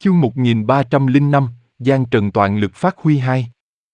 Chương 1305, Giang Trần toàn lực phát huy 2.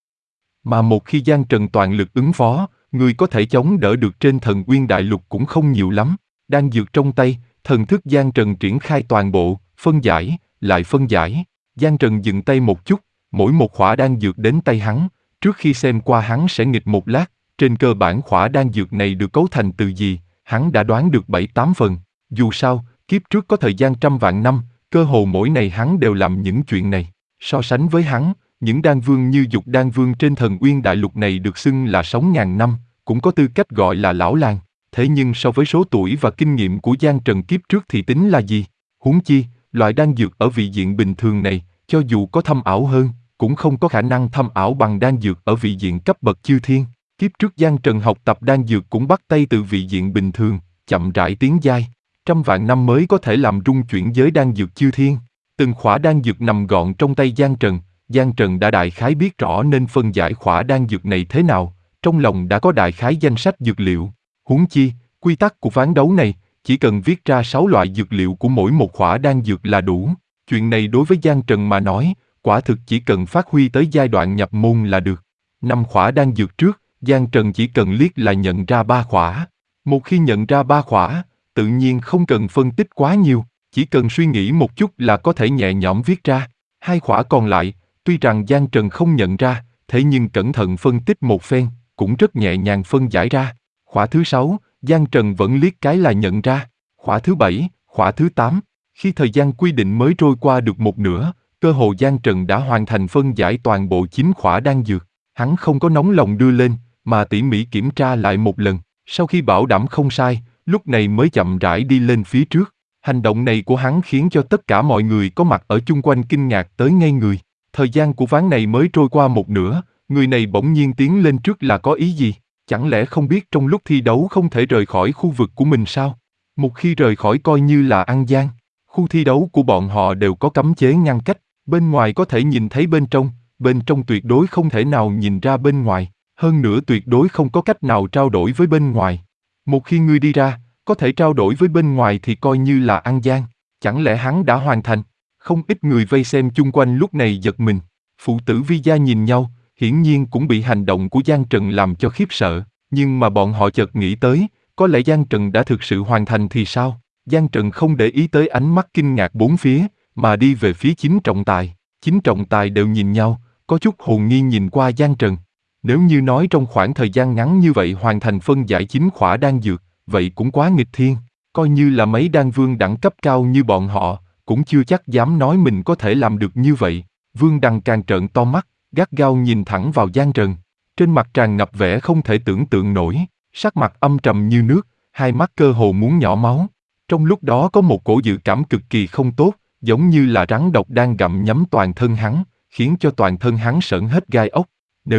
Mà một khi Giang Trần toàn lực ứng phó, người có thể chống đỡ được trên Thần Uyên Đại Lục cũng không nhiều lắm. Đan dược trong tay, thần thức Giang Trần triển khai toàn bộ, phân giải, lại phân giải. Giang Trần dừng tay một chút, mỗi một khỏa đan dược đến tay hắn, trước khi xem qua hắn sẽ nghịch một lát, trên cơ bản khỏa đan dược này được cấu thành từ gì, hắn đã đoán được 7-8 phần. Dù sao, kiếp trước có thời gian trăm vạn năm, cơ hồ mỗi ngày hắn đều làm những chuyện này. So sánh với hắn, những đan vương như Dục Đan Vương trên Thần Uyên Đại Lục này được xưng là sống ngàn năm, cũng có tư cách gọi là lão lang. Thế nhưng so với số tuổi và kinh nghiệm của Giang Trần kiếp trước thì tính là gì? Huống chi, loại đan dược ở vị diện bình thường này, cho dù có thâm ảo hơn, cũng không có khả năng thâm ảo bằng đan dược ở vị diện cấp bậc chư thiên. Kiếp trước Giang Trần học tập đan dược cũng bắt tay từ vị diện bình thường, chậm rãi tiến giai. Trăm vạn năm mới có thể làm rung chuyển giới đan dược chư thiên. Từng khỏa đan dược nằm gọn trong tay Giang Trần đã đại khái biết rõ nên phân giải khỏa đan dược này thế nào, trong lòng đã có đại khái danh sách dược liệu. Huống chi, quy tắc của ván đấu này, chỉ cần viết ra 6 loại dược liệu của mỗi một khỏa đan dược là đủ. Chuyện này đối với Giang Trần mà nói, quả thực chỉ cần phát huy tới giai đoạn nhập môn là được. 5 khỏa đan dược trước, Giang Trần chỉ cần liếc là nhận ra 3 khỏa. Một khi nhận ra 3 khỏa, tự nhiên không cần phân tích quá nhiều, chỉ cần suy nghĩ một chút là có thể nhẹ nhõm viết ra. 2 khỏa còn lại, tuy rằng Giang Trần không nhận ra, thế nhưng cẩn thận phân tích một phen, cũng rất nhẹ nhàng phân giải ra. Khỏa thứ 6, Giang Trần vẫn liếc cái là nhận ra. Khỏa thứ 7, khỏa thứ 8, khi thời gian quy định mới trôi qua được một nửa, cơ hồ Giang Trần đã hoàn thành phân giải toàn bộ 9 khỏa đan dược. Hắn không có nóng lòng đưa lên, mà tỉ mỉ kiểm tra lại một lần, sau khi bảo đảm không sai, lúc này mới chậm rãi đi lên phía trước. Hành động này của hắn khiến cho tất cả mọi người có mặt ở chung quanh kinh ngạc tới ngây người. Thời gian của ván này mới trôi qua một nửa, người này bỗng nhiên tiến lên trước là có ý gì? Chẳng lẽ không biết trong lúc thi đấu không thể rời khỏi khu vực của mình sao? Một khi rời khỏi coi như là ăn gian. Khu thi đấu của bọn họ đều có cấm chế ngăn cách, bên ngoài có thể nhìn thấy bên trong tuyệt đối không thể nào nhìn ra bên ngoài, hơn nữa tuyệt đối không có cách nào trao đổi với bên ngoài. Một khi ngươi đi ra, có thể trao đổi với bên ngoài thì coi như là ăn gian. Chẳng lẽ hắn đã hoàn thành? Không ít người vây xem chung quanh lúc này giật mình. Phụ tử Vi Gia nhìn nhau, hiển nhiên cũng bị hành động của Giang Trần làm cho khiếp sợ. Nhưng mà bọn họ chợt nghĩ tới, có lẽ Giang Trần đã thực sự hoàn thành thì sao? Giang Trần không để ý tới ánh mắt kinh ngạc bốn phía, mà đi về phía chính trọng tài. Chính trọng tài đều nhìn nhau, có chút hồn nghi nhìn qua Giang Trần. Nếu như nói trong khoảng thời gian ngắn như vậy hoàn thành phân giải 9 khỏa đan dược, vậy cũng quá nghịch thiên. Coi như là mấy đan vương đẳng cấp cao như bọn họ, cũng chưa chắc dám nói mình có thể làm được như vậy. Vương Đằng càng trợn to mắt, gắt gao nhìn thẳng vào Giang Trần. Trên mặt tràn ngập vẻ không thể tưởng tượng nổi, sắc mặt âm trầm như nước, hai mắt cơ hồ muốn nhỏ máu. Trong lúc đó có một cổ dự cảm cực kỳ không tốt, giống như là rắn độc đang gặm nhấm toàn thân hắn, khiến cho toàn thân hắn sởn hết gai ốc.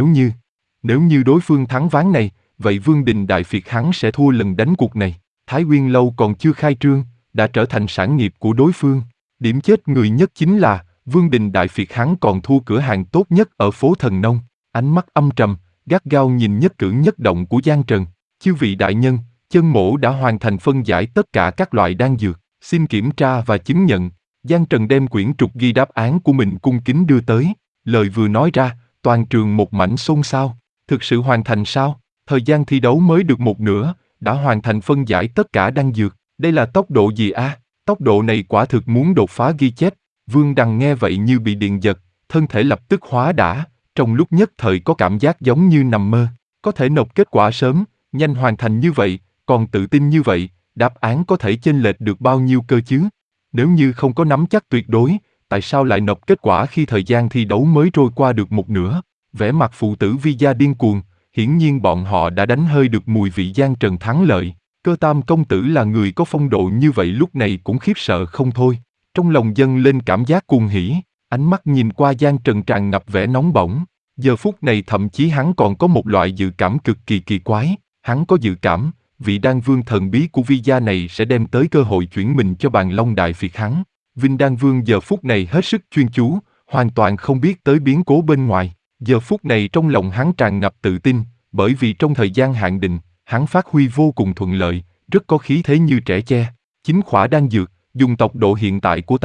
Nếu như đối phương thắng ván này, vậy Vương Đình Đại Phiệt hắn sẽ thua lần đánh cuộc này. Thái Uyên Lâu còn chưa khai trương, đã trở thành sản nghiệp của đối phương. Điểm chết người nhất chính là, Vương Đình Đại Phiệt hắn còn thua cửa hàng tốt nhất ở phố Thần Nông. Ánh mắt âm trầm, gắt gao nhìn nhất cử nhất động của Giang Trần. Chư vị đại nhân, chân mỗ đã hoàn thành phân giải tất cả các loại đan dược, xin kiểm tra và chứng nhận. Giang Trần đem quyển trục ghi đáp án của mình cung kính đưa tới. Lời vừa nói ra, toàn trường một mảnh xôn xao. Thực sự hoàn thành sao? Thời gian thi đấu mới được một nửa, đã hoàn thành phân giải tất cả đan dược. Đây là tốc độ gì a? Tốc độ này quả thực muốn đột phá ghi chép. Vương Đằng nghe vậy như bị điện giật, thân thể lập tức hóa đả, trong lúc nhất thời có cảm giác giống như nằm mơ. Có thể nộp kết quả sớm, nhanh hoàn thành như vậy, còn tự tin như vậy, đáp án có thể chênh lệch được bao nhiêu cơ chứ? Nếu như không có nắm chắc tuyệt đối, tại sao lại nộp kết quả khi thời gian thi đấu mới trôi qua được một nửa? Vẻ mặt phụ tử Vi Gia điên cuồng, hiển nhiên bọn họ đã đánh hơi được mùi vị Giang Trần thắng lợi. Cơ Tam công tử là người có phong độ như vậy lúc này cũng khiếp sợ không thôi. Trong lòng dâng lên cảm giác cuồng hỉ, ánh mắt nhìn qua Giang Trần tràn ngập vẻ nóng bỏng. Giờ phút này thậm chí hắn còn có một loại dự cảm cực kỳ kỳ quái. Hắn có dự cảm, vị đan vương thần bí của Vi Gia này sẽ đem tới cơ hội chuyển mình cho Bàn Long Đại Phiệt hắn. Vinh Đan Vương giờ phút này hết sức chuyên chú, hoàn toàn không biết tới biến cố bên ngoài. Giờ phút này trong lòng hắn tràn ngập tự tin, bởi vì trong thời gian hạn định, hắn phát huy vô cùng thuận lợi, rất có khí thế như trẻ tre. 9 khỏa đan dược, dùng tốc độ hiện tại của ta,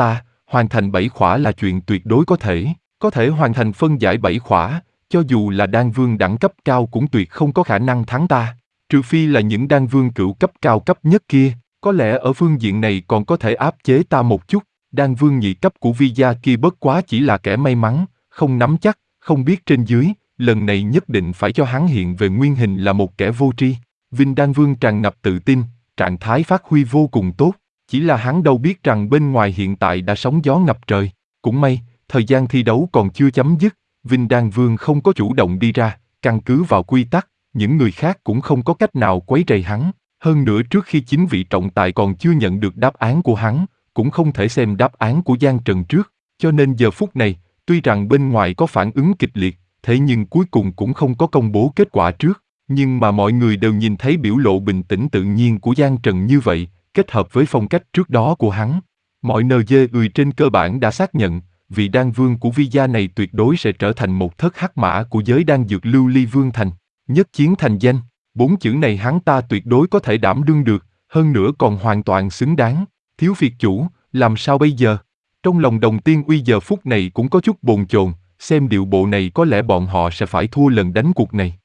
hoàn thành 7 khỏa là chuyện tuyệt đối có thể hoàn thành phân giải 7 khỏa, cho dù là đan vương đẳng cấp cao cũng tuyệt không có khả năng thắng ta, trừ phi là những đan vương cửu cấp cao cấp nhất kia, có lẽ ở phương diện này còn có thể áp chế ta một chút, đan vương nhị cấp của Vi gia kia bất quá chỉ là kẻ may mắn, không nắm chắc, không biết trên dưới, lần này nhất định phải cho hắn hiện về nguyên hình là một kẻ vô tri. Vinh Đan Vương tràn ngập tự tin, trạng thái phát huy vô cùng tốt, chỉ là hắn đâu biết rằng bên ngoài hiện tại đã sóng gió ngập trời. Cũng may, thời gian thi đấu còn chưa chấm dứt, Vinh Đan Vương không có chủ động đi ra, căn cứ vào quy tắc, những người khác cũng không có cách nào quấy rầy hắn. Hơn nữa trước khi 9 vị trọng tài còn chưa nhận được đáp án của hắn, cũng không thể xem đáp án của Giang Trần trước, cho nên giờ phút này, tuy rằng bên ngoài có phản ứng kịch liệt, thế nhưng cuối cùng cũng không có công bố kết quả trước. Nhưng mà mọi người đều nhìn thấy biểu lộ bình tĩnh tự nhiên của Giang Trần như vậy, kết hợp với phong cách trước đó của hắn. Mọi NG trên cơ bản đã xác nhận, vị đan vương của Vi gia này tuyệt đối sẽ trở thành một thất hắc mã của giới đan dược Lưu Ly Vương Thành. Nhất chiến thành danh, 4 chữ này hắn ta tuyệt đối có thể đảm đương được, hơn nữa còn hoàn toàn xứng đáng. Thiếu Việt chủ, làm sao bây giờ? Trong lòng Đồng Tiên Uy giờ phút này cũng có chút bồn chồn, xem điệu bộ này có lẽ bọn họ sẽ phải thua lần đánh cuộc này.